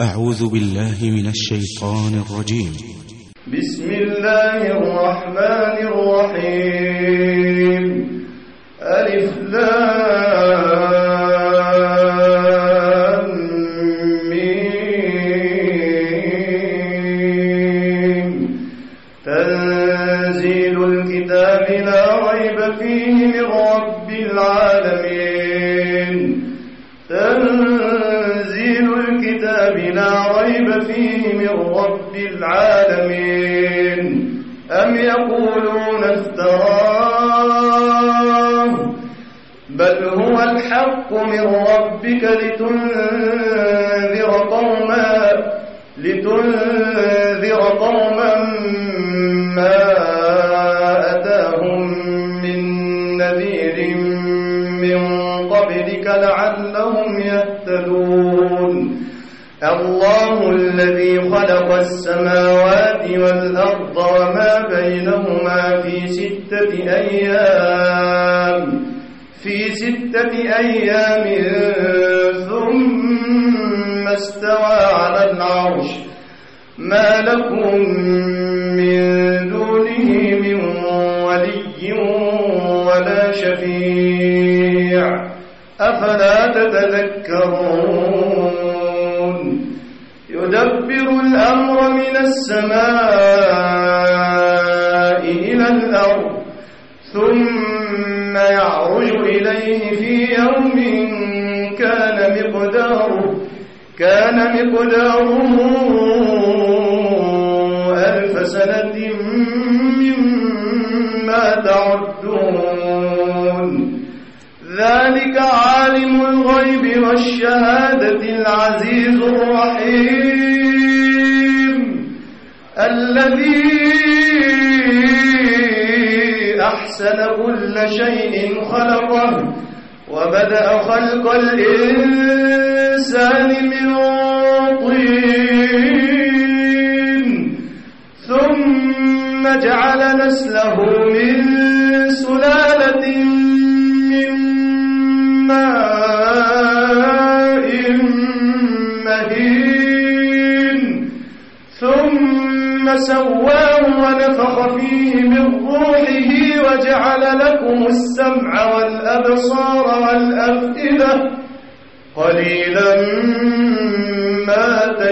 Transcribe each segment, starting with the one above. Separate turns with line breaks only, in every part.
أعوذ بالله من الشيطان الرجيم.
بسم الله الرحمن الرحيم. ألف لام ميم. تنزيل الكتاب لا ريب فيه من رب العالمين. تنزيل الكتاب لا ريب فيه من رب العالمين. أم يقولون افتراه بل هو الحق من ربك لتنذر قوما ما أتاهم من نذير من قبلك لعلهم يهتدون. الله الذي خلق السماوات والأرض وما بينهما في ستة أيام ثم استوى على العرش. ما لكم من دونه من ولي ولا شفيع أفلا تتذكرون. يدبر الأمر من السماء إلى الأرض ثم يعرج إليه في يوم كان مقداره 1000 سنة مما تعدون. ذلك عالم الغيب والشهادة العزيز الرحيم الذي أحسن كل شيء خلقه وبدأ خلق الإنسان من طين ثم جعل نسله من سلالة من ماء مهين ثم سواه ونفخ فيه من روحه وجعل لكم السمع والأبصار والأفئدة قليلا ما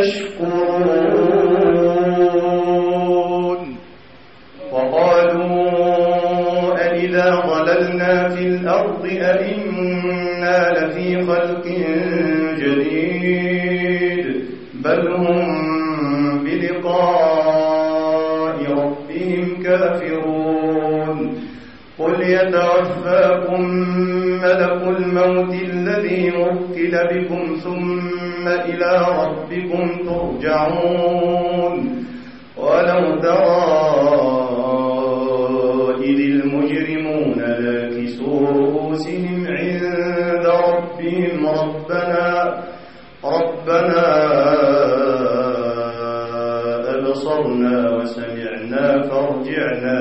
تشكرون. وقالوا أإذا ضللنا في الأرض أإنا لفي خلق جديد بل هم بلقاء ربهم كافرون. قل يتوفاكم ملك الموت الذي وكل بكم ثم إلى ربكم ترجعون. ولو ترى إذ المجرمون ناكسوا رؤوسهم عند ربهم ربنا أبصرنا وسمعنا فارجعنا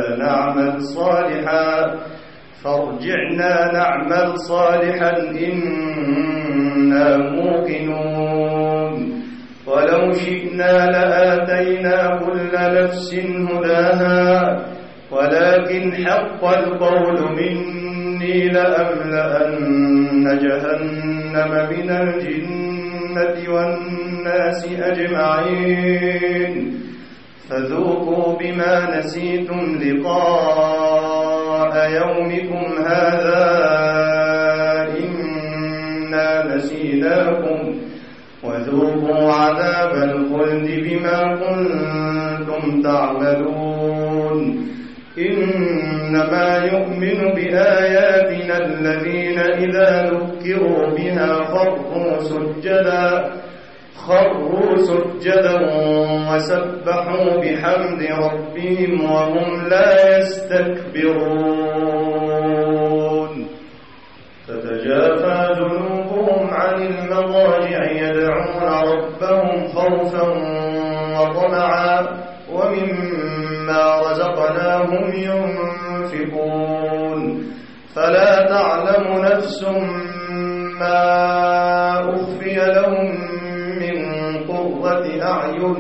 نعمل صالحا إنا موقنون. ولو شئنا لآتينا كل نفس هداها ولكن حق القول مني لأملأن جهنم من الجنة والناس أجمعين. فذوقوا بما نسيتم لقاء يومكم هذا إنا نسيناكم وذوقوا عذاب الخلد بما كنتم تعملون. إنما يؤمن بآياتنا الذين إذا ذكروا بها خروا سجدا وسبحوا بحمد ربهم وهم لا يستكبرون. تتجافى جنوبهم عن المضاجع يدعون ربهم خوفا وطمعا ومما رزقناهم ينفقون. فلا تعلم نفس ما أخفي لهم من قرة أعين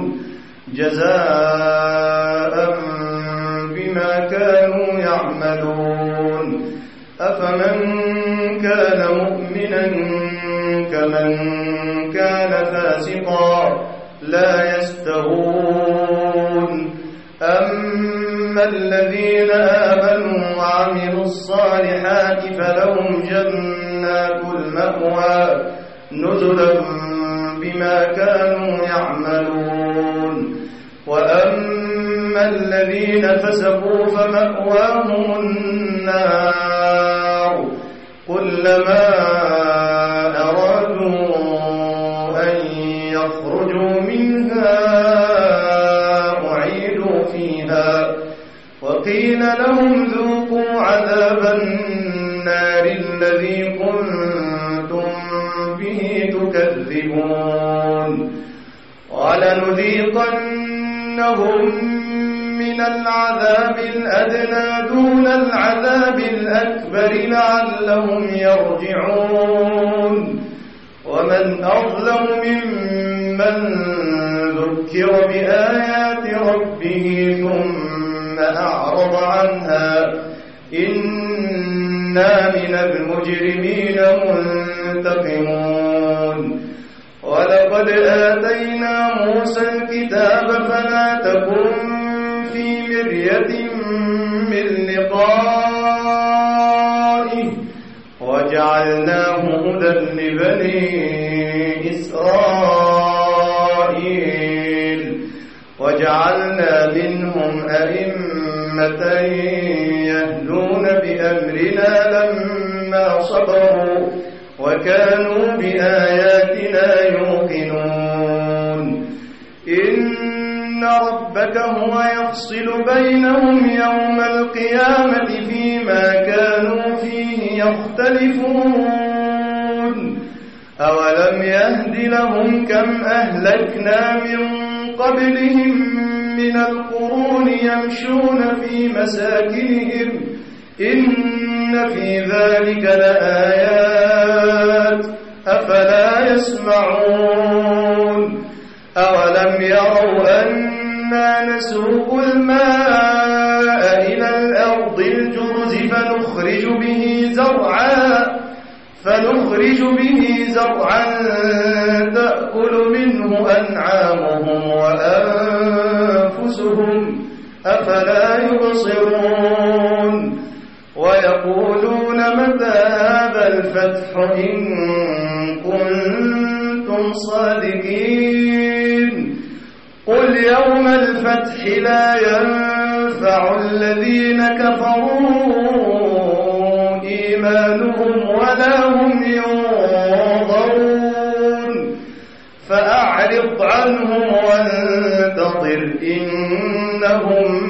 جزاء بما كانوا يعملون أفمن كان مؤمنا كمن كان فاسقا لا يستوون أما الذين آمنوا وعملوا الصالحات فلهم جنات المأوى نزلا بما كانوا يعملون وأما الذين فسقوا فمأواهم النار كلما أرادوا أن يخرجوا منها أعيدوا فيها وقيل لهم ذوقوا عذاب النار الذي كنتم به تكذبون ولنذيقنهم من العذاب الأدنى دون العذاب الأكبر لعلهم يرجعون ومن أظلم ممن ذكر بآيات ربه ثم أعرض عنها إنا من المجرمين منتقمون ولقد آتينا موسى الكتاب فلا تكن في مرية من لقائه وجعلناه هدى لبني إسرائيل وجعلنا منهم أئمة يهدون بأمرنا لما صبروا وكانوا بآياتنا يوقنون إن ربك هو يفصل بينهم يوم القيامة فيما كانوا فيه يختلفون أولم يهد لهم كم أهلكنا من قبلهم من القرون يمشون في مساكنهم إن في ذلك لآيات أفلا يسمعون أولم يروا أنا نسوق الماء إلى الأرض الجرز فنخرج به زرعا تأكل منه أنعامهم وأنفسهم أفلا يبصرون ويقولون متى هذا الفتح إن كنتم صادقين قل يوم الفتح لا ينفع الذين كفروا إيمانهم ولا هم ينظرون فأعرض عنهم وانتظر إنهم